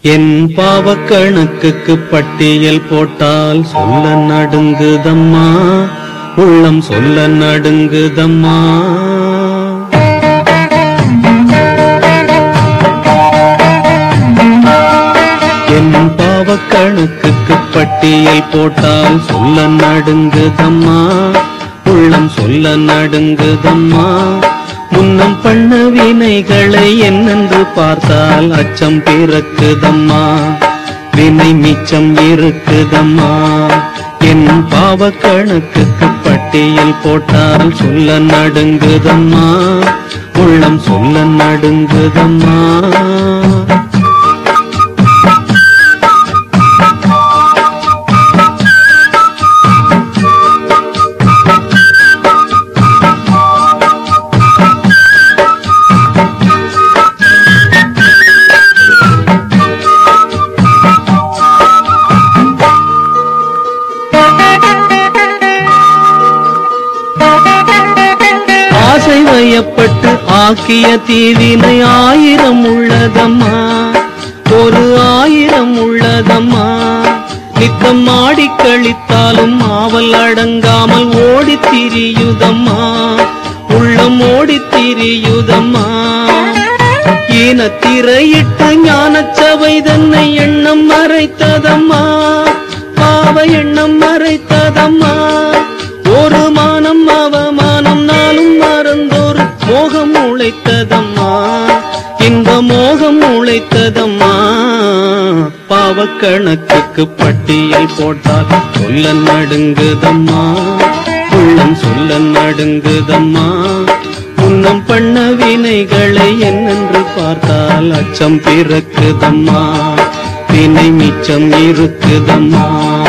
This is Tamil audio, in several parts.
என் பாவக் கணக்குக்கு பட்டியல் போட்டால் சொல்ல நடுங்குதம்மா, உள்ளம் சொல்ல நடுங்குதம்மா. என் பாவக் கணக்குக்கு பட்டியல் போட்டால் சொல்ல நடுங்குதம்மா, உள்ளம் சொல்ல நடுங்குதம்மா. முன்னம் பண்ண வினைகளை என்னென்று பார்த்தால் அச்சம் பிறக்குதம்மா, வினை மிச்சம் இருக்குதம்மா. என் பாவ கணக்குக்கு பட்டியல் போட்டால் சொல்ல நடுங்குதம்மா, உள்ளம் சொல்ல நடுங்குதம்மா. ஆசை வயப்பட்டு ஆக்கிய தீவினை 1000 உள்ளதம்மா, ஒரு 1000 உள்ளதம்மா. நித்தம் ஆடி கழித்தாலும் ஆவல் அடங்காமல் ஓடித் திரியுதம்மா, உள்ளம் ஓடித் திரியுதம்மா. ஈனத்திரையிட்டு ஞானச்சபை தன்னை எண்ணம் மறைத்ததம்மா, பாவ எண்ணம் மறைத்ததம்மா. ஒரு மானம் அவமானம் நாளும் மறந்தோர் மோகம் உழைத்ததம்மா, இன்ப மோகம் உழைத்ததம்மா. பாவக் கணக்குக்கு பட்டியல் போட்டால் சொல்ல நடுங்குதம்மா, உள்ளம் சொல்ல நடுங்குதம்மா. முன்னம் பண்ண வினைகளை என்னென்று பார்த்தால் அச்சம் பிறக்குதம்மா, வினை மிச்சம் இருக்குதம்மா.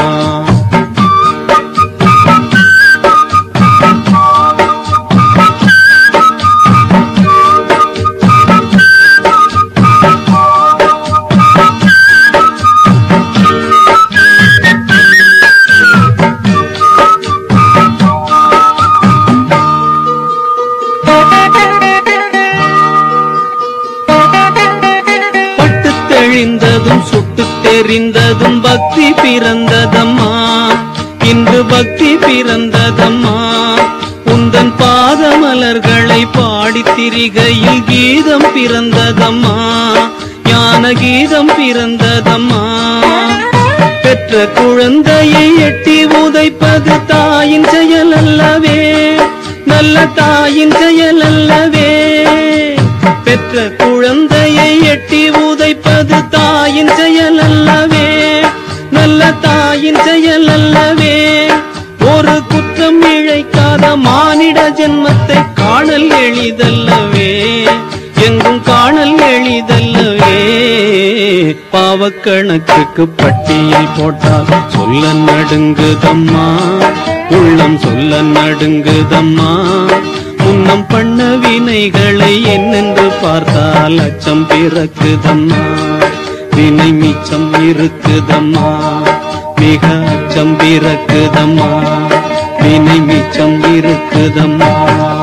தெரிந்ததும் சுட்டு தெரிந்ததும் பக்தி பிறந்ததம்மா, இன்று பக்தி பிறந்ததம்மா. உந்தன் பாதமலர்களை பாடி திரிகையில் கீதம் பிறந்ததம்மா, ஞான கீதம் பிறந்ததம்மா. பெற்ற குழந்தையை எட்டி உதைப்பது தாயின் செயல் அல்லவே, நல்ல தாயின் செயல் அல்லவே. பெற்ற குழந்தையை எட்டி உதைப்பது தாயின் செயல் அல்லவே, நல்ல தாயின் செயல் அல்லவே. ஒரு குற்றம் இழைக்காத மானிட ஜென்மத்தை காணல் எளிதல்லவே, எங்கும் காணல் எளிதல்லவே. பாவக் கணக்குக்கு பட்டியல் போட்டால் சொல்ல நடுங்குதம்மா, உள்ளம் சொல்ல நடுங்குதம்மா. முன்னம் பண்ண வினைகளை என்னென்று பார்த்தால் அச்சம் பிறக்குதம்மா, வினை மிச்சம் இருக்குதம்மா. மிக அச்சம் பிறக்குதம்மா, வினை மிச்சம் இருக்குதம்மா.